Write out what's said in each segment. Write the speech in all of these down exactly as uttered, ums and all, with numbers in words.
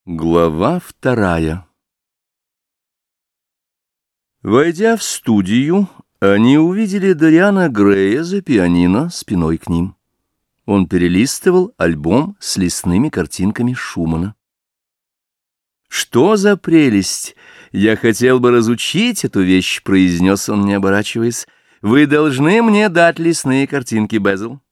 Глава вторая. Войдя в студию, они увидели Дориана Грея за пианино спиной к ним. Он перелистывал альбом с лесными картинками Шумана. «Что за прелесть! Я хотел бы разучить эту вещь», — произнес он, не оборачиваясь. «Вы должны мне дать лесные картинки, Безил».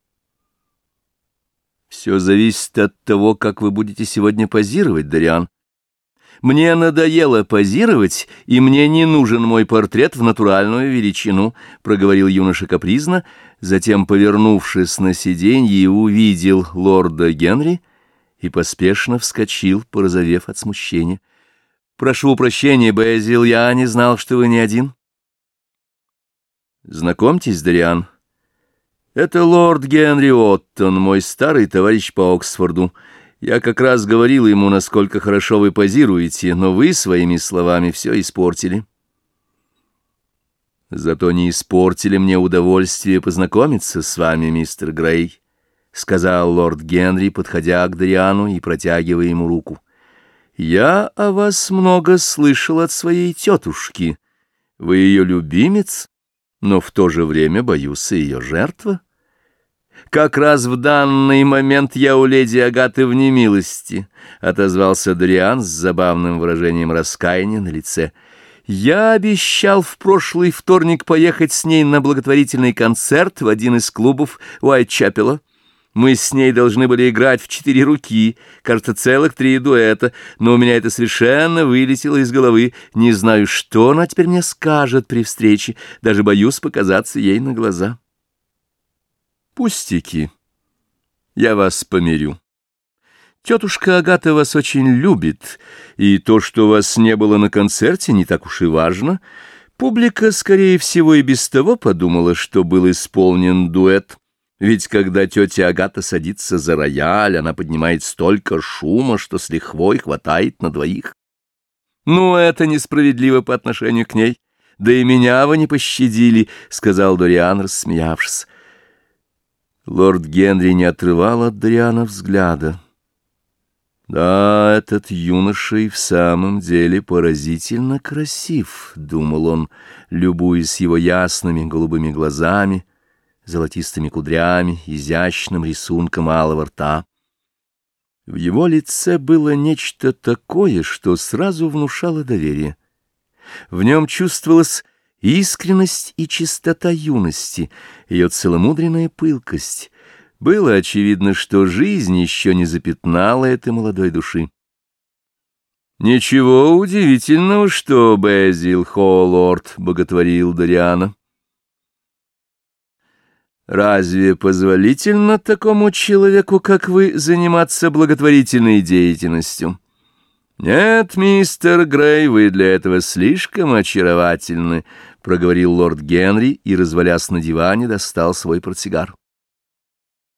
«Все зависит от того, как вы будете сегодня позировать, Дориан. Мне надоело позировать, и мне не нужен мой портрет в натуральную величину», — проговорил юноша капризно, затем, повернувшись на сиденье, увидел лорда Генри и поспешно вскочил, порозовев от смущения. «Прошу прощения, Безил, я не знал, что вы не один». «Знакомьтесь, Дориан. Это лорд Генри Оттон, мой старый товарищ по Оксфорду. Я как раз говорил ему, насколько хорошо вы позируете, но вы своими словами все испортили». «Зато не испортили мне удовольствие познакомиться с вами, мистер Грей», — сказал лорд Генри, подходя к Дориану и протягивая ему руку. «Я о вас много слышал от своей тетушки. Вы ее любимец, но в то же время, боюсь, и ее жертва. Как раз в данный момент я у леди Агаты в немилости», — отозвался Дориан с забавным выражением раскаяния на лице. «Я обещал в прошлый вторник поехать с ней на благотворительный концерт в один из клубов Уайтчапела. Мы с ней должны были играть в четыре руки, кажется, целых три дуэта, но у меня это совершенно вылетело из головы. Не знаю, что она теперь мне скажет при встрече, даже боюсь показаться ей на глаза». «Пустяки. Я вас помирю. Тетушка Агата вас очень любит, и то, что вас не было на концерте, не так уж и важно. Публика, скорее всего, и без того подумала, что был исполнен дуэт. Ведь когда тетя Агата садится за рояль, она поднимает столько шума, что с лихвой хватает на двоих. Ну, это несправедливо по отношению к ней. Да и меня вы не пощадили», — сказал Дориан, рассмеявшись. Лорд Генри не отрывал от Дориана взгляда. «Да, этот юноша и в самом деле поразительно красив», — думал он, любуясь его ясными голубыми глазами, золотистыми кудрями, изящным рисунком алого рта. В его лице было нечто такое, что сразу внушало доверие. В нем чувствовалась искренность и чистота юности, ее целомудренная пылкость. Было очевидно, что жизнь еще не запятнала этой молодой души. «Ничего удивительного, что Безил Холлорд боготворил Дориана. Разве позволительно такому человеку, как вы, заниматься благотворительной деятельностью? Нет, мистер Грей, вы для этого слишком очаровательны», — проговорил лорд Генри и, развалясь на диване, достал свой портсигар.